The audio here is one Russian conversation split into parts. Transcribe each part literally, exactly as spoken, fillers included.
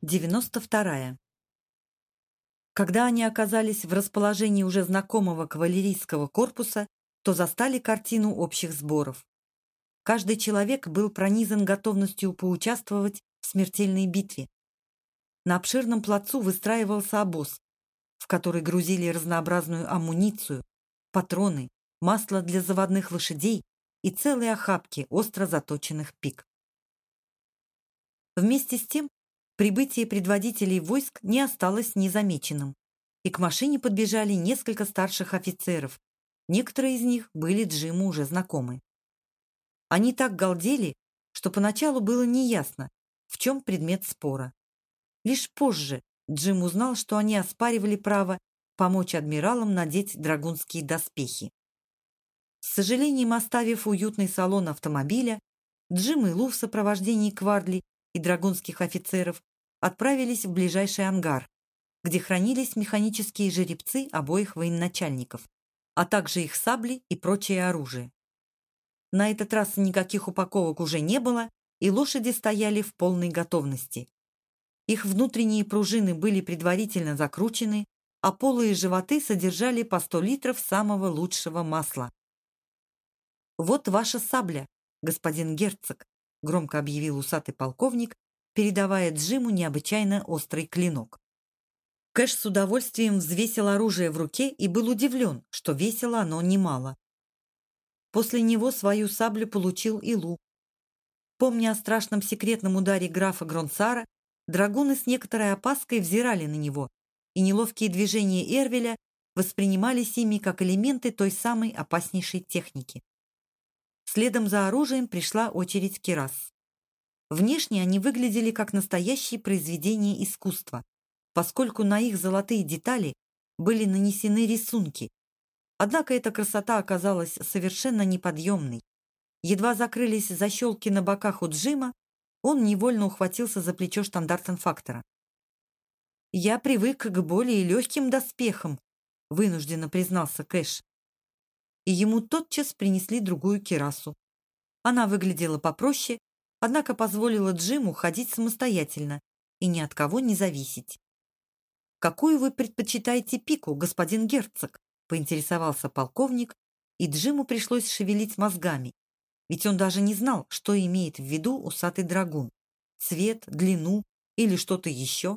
девяносто вторая. Когда они оказались в расположении уже знакомого кавалерийского корпуса, то застали картину общих сборов. Каждый человек был пронизан готовностью поучаствовать в смертельной битве. На обширном плацу выстраивался обоз, в который грузили разнообразную амуницию, патроны, масло для заводных лошадей и целые охапки остро заточенных пик. Вместе с тем, прибытие предводителей войск не осталось незамеченным, и к машине подбежали несколько старших офицеров. Некоторые из них были Джиму уже знакомы. Они так галдели, что поначалу было неясно, в чем предмет спора. Лишь позже Джим узнал, что они оспаривали право помочь адмиралам надеть драгунские доспехи. С сожалением оставив уютный салон автомобиля, Джим и Лу в сопровождении Квардли и драгунских офицеров отправились в ближайший ангар, где хранились механические жеребцы обоих военачальников, а также их сабли и прочее оружие. На этот раз никаких упаковок уже не было, и лошади стояли в полной готовности. Их внутренние пружины были предварительно закручены, а полы и животы содержали по сто литров самого лучшего масла. «Вот ваша сабля, господин герцог», — громко объявил усатый полковник, передавая Джиму необычайно острый клинок. Кэш с удовольствием взвесил оружие в руке и был удивлен, что весило оно немало. После него свою саблю получил и Лу. Помня о страшном секретном ударе графа Гронсара, драгуны с некоторой опаской взирали на него, и неловкие движения Эрвеля воспринимались ими как элементы той самой опаснейшей техники. Следом за оружием пришла очередь кирас. Внешне они выглядели как настоящие произведения искусства, поскольку на их золотые детали были нанесены рисунки. Однако эта красота оказалась совершенно неподъемной. Едва закрылись защелки на боках у Джима, он невольно ухватился за плечо штандартенфактора. «Я привык к более легким доспехам», — вынужденно признался Кэш. И ему тотчас принесли другую кирасу. Она выглядела попроще, однако позволила Джиму ходить самостоятельно и ни от кого не зависеть. «Какую вы предпочитаете пику, господин герцог?» — поинтересовался полковник, и Джиму пришлось шевелить мозгами, ведь он даже не знал, что имеет в виду усатый драгун — цвет, длину или что-то еще.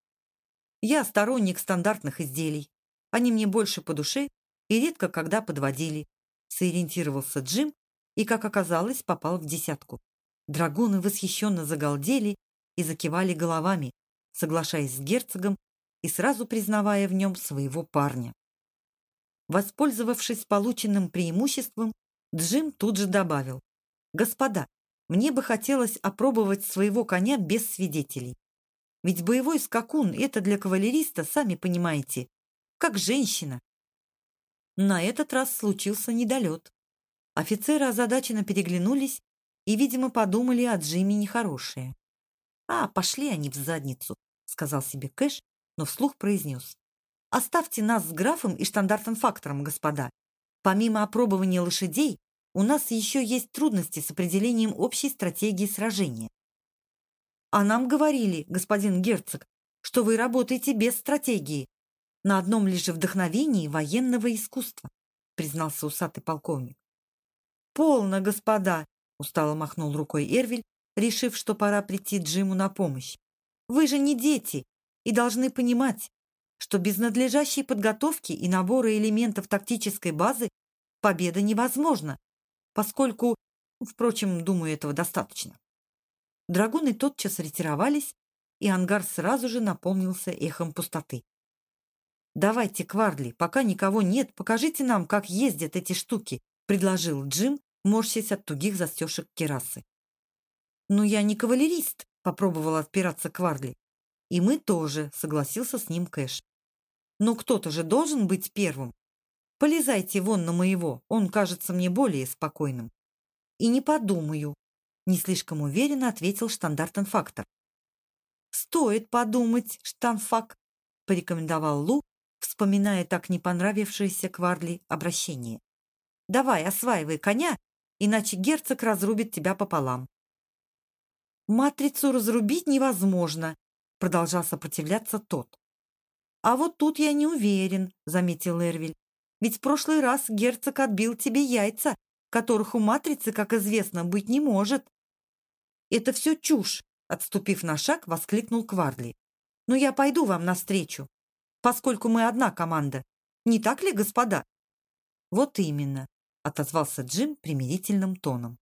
«Я сторонник стандартных изделий. Они мне больше по душе и редко когда подводили», — сориентировался Джим и, как оказалось, попал в десятку. Драгуны восхищенно загалдели и закивали головами, соглашаясь с герцогом и сразу признавая в нем своего парня. Воспользовавшись полученным преимуществом, Джим тут же добавил: «Господа, мне бы хотелось опробовать своего коня без свидетелей. Ведь боевой скакун — это для кавалериста, сами понимаете, как женщина». На этот раз случился недолет. Офицеры озадаченно переглянулись и, видимо, подумали о Джиме нехорошее. «А, пошли они в задницу», — сказал себе Кэш, но вслух произнес: «Оставьте нас с графом и штандартенфактором, господа. Помимо опробования лошадей, у нас еще есть трудности с определением общей стратегии сражения». «А нам говорили, господин герцог, что вы работаете без стратегии, на одном лишь вдохновении военного искусства», — признался усатый полковник. «Полно, господа», — устало махнул рукой Эрвель, решив, что пора прийти Джиму на помощь. «Вы же не дети и должны понимать, что без надлежащей подготовки и набора элементов тактической базы победа невозможна, поскольку, впрочем, думаю, этого достаточно». Драгуны тотчас ретировались, и ангар сразу же наполнился эхом пустоты. «Давайте, Квардли, пока никого нет, покажите нам, как ездят эти штуки», — предложил Джим, морщась от тугих застежек кирасы. «Ну, я не кавалерист», — попробовал отпираться Квардли. «И мы тоже», — согласился с ним Кэш. «Но кто-то же должен быть первым. Полезайте вон на моего, он кажется мне более спокойным». «И не подумаю», — не слишком уверенно ответил штандартенфактор. «Стоит подумать, штанфак», — порекомендовал Лу, вспоминая так не понравившееся Квардли обращение. «Давай, осваивай коня, иначе герцог разрубит тебя пополам». «Матрицу разрубить невозможно», продолжал сопротивляться тот. «А вот тут я не уверен», — заметил Эрвиль. «Ведь в прошлый раз герцог отбил тебе яйца, которых у матрицы, как известно, быть не может». «Это все чушь», — отступив на шаг, воскликнул Квардли. «Но я пойду вам навстречу, поскольку мы одна команда. Не так ли, господа?» «Вот именно», — отозвался Джим примирительным тоном.